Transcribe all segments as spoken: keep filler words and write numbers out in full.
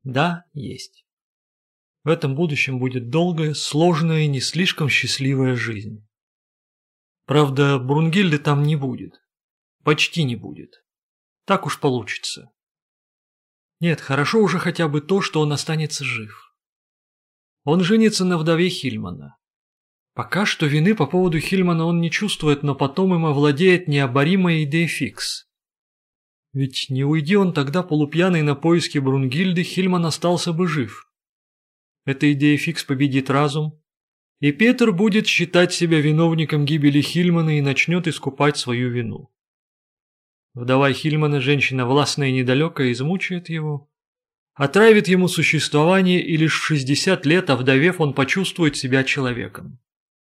Да, есть. В этом будущем будет долгая, сложная и не слишком счастливая жизнь. Правда, Брунгильды там не будет. Почти не будет. Так уж получится. Нет, хорошо уже хотя бы то, что он останется жив. Он женится на вдове Хильмана. Пока что вины по поводу Хильмана он не чувствует, но потом им овладеет необоримая идея фикс. Ведь не уйди он тогда полупьяный на поиски Брунгильды, Хильман остался бы жив. Эта идея фикс победит разум, и Петр будет считать себя виновником гибели Хильмана и начнет искупать свою вину. Вдова Хильмана, женщина властная и недалекая, измучает его, отравит ему существование, и лишь в шестьдесят лет, овдовев, он почувствует себя человеком.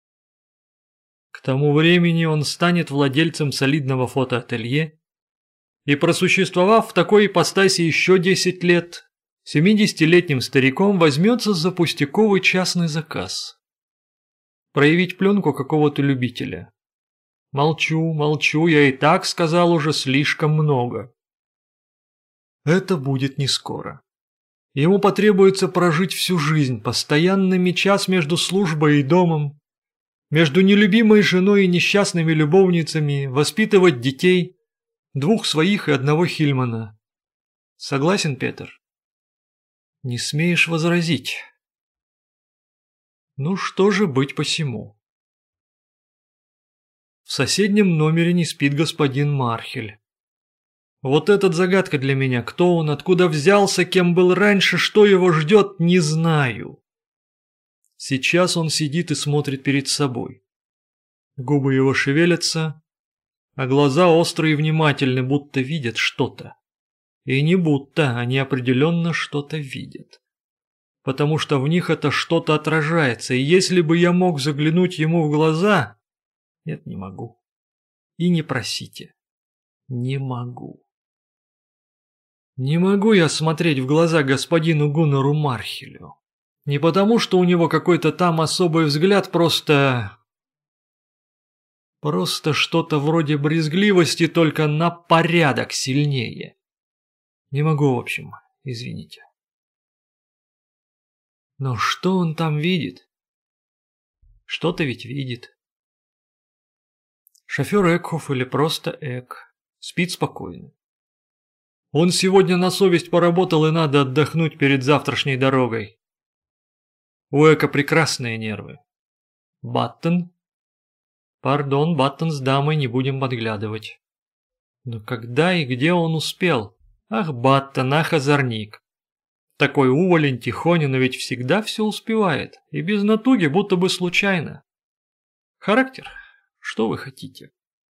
К тому времени он станет владельцем солидного фотоателье и, просуществовав в такой ипостаси еще десять лет, семидесятилетним стариком возьмется за пустяковый частный заказ. Проявить пленку какого-то любителя. Молчу, молчу, я и так сказал уже слишком много. Это будет не скоро. Ему потребуется прожить всю жизнь, постоянно мечась между службой и домом, между нелюбимой женой и несчастными любовницами, воспитывать детей, двух своих и одного Хильмана. Согласен, Петр? Не смеешь возразить. Ну что же быть посему? В соседнем номере не спит господин Мархель. Вот этот загадка для меня. Кто он, откуда взялся, кем был раньше, что его ждет, не знаю. Сейчас он сидит и смотрит перед собой. Губы его шевелятся, а глаза острые и внимательны, будто видят что-то. И не будто, они определенно что-то видят. Потому что в них это что-то отражается, и если бы я мог заглянуть ему в глаза... Нет, не могу. И не просите. Не могу. Не могу я смотреть в глаза господину Гуннару Мархелю. Не потому, что у него какой-то там особый взгляд, просто... Просто что-то вроде брезгливости, только на порядок сильнее. Не могу, в общем, извините. Но что он там видит? Что-то ведь видит. Шофер Экхоф или просто Эк спит спокойно. Он сегодня на совесть поработал, и надо отдохнуть перед завтрашней дорогой. У Эка прекрасные нервы. Баттон? Пардон, Баттон с дамой, не будем подглядывать. Но когда и где он успел? Ах, Баттон, ах, озорник. Такой уволень, тихоня, но ведь всегда все успевает. И без натуги, будто бы случайно. Характер? Что вы хотите?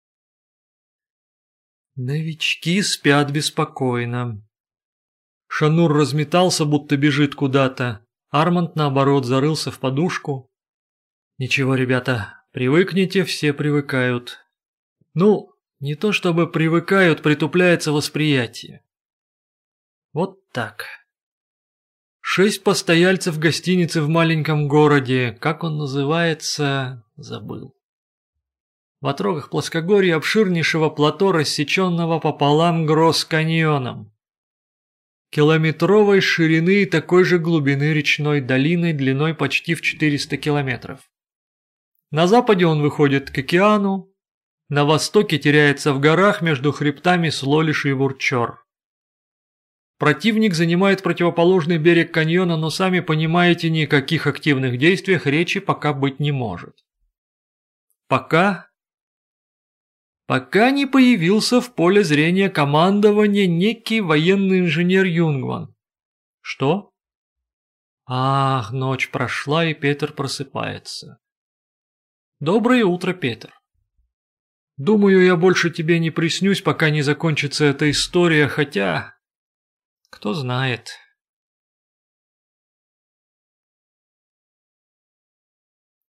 Новички спят беспокойно. Шанур разметался, будто бежит куда-то. Арманд, наоборот, зарылся в подушку. Ничего, ребята, привыкните, все привыкают. Ну, не то чтобы привыкают, притупляется восприятие. Вот так. Шесть постояльцев гостиницы в маленьком городе, как он называется, забыл. В отрогах плоскогорья обширнейшего плато, рассеченного пополам Гросс-каньоном. Километровой ширины и такой же глубины речной долиной длиной почти в четыреста километров. На западе он выходит к океану, на востоке теряется в горах между хребтами Слолиш и Вурчор. Противник занимает противоположный берег каньона, но сами понимаете, ни о каких активных действиях речи пока быть не может. Пока... Пока не появился в поле зрения командования некий военный инженер Юнгман. Что? Ах, ночь прошла, и Петр просыпается. Доброе утро, Петр. Думаю, я больше тебе не приснюсь, пока не закончится эта история, хотя... Кто знает...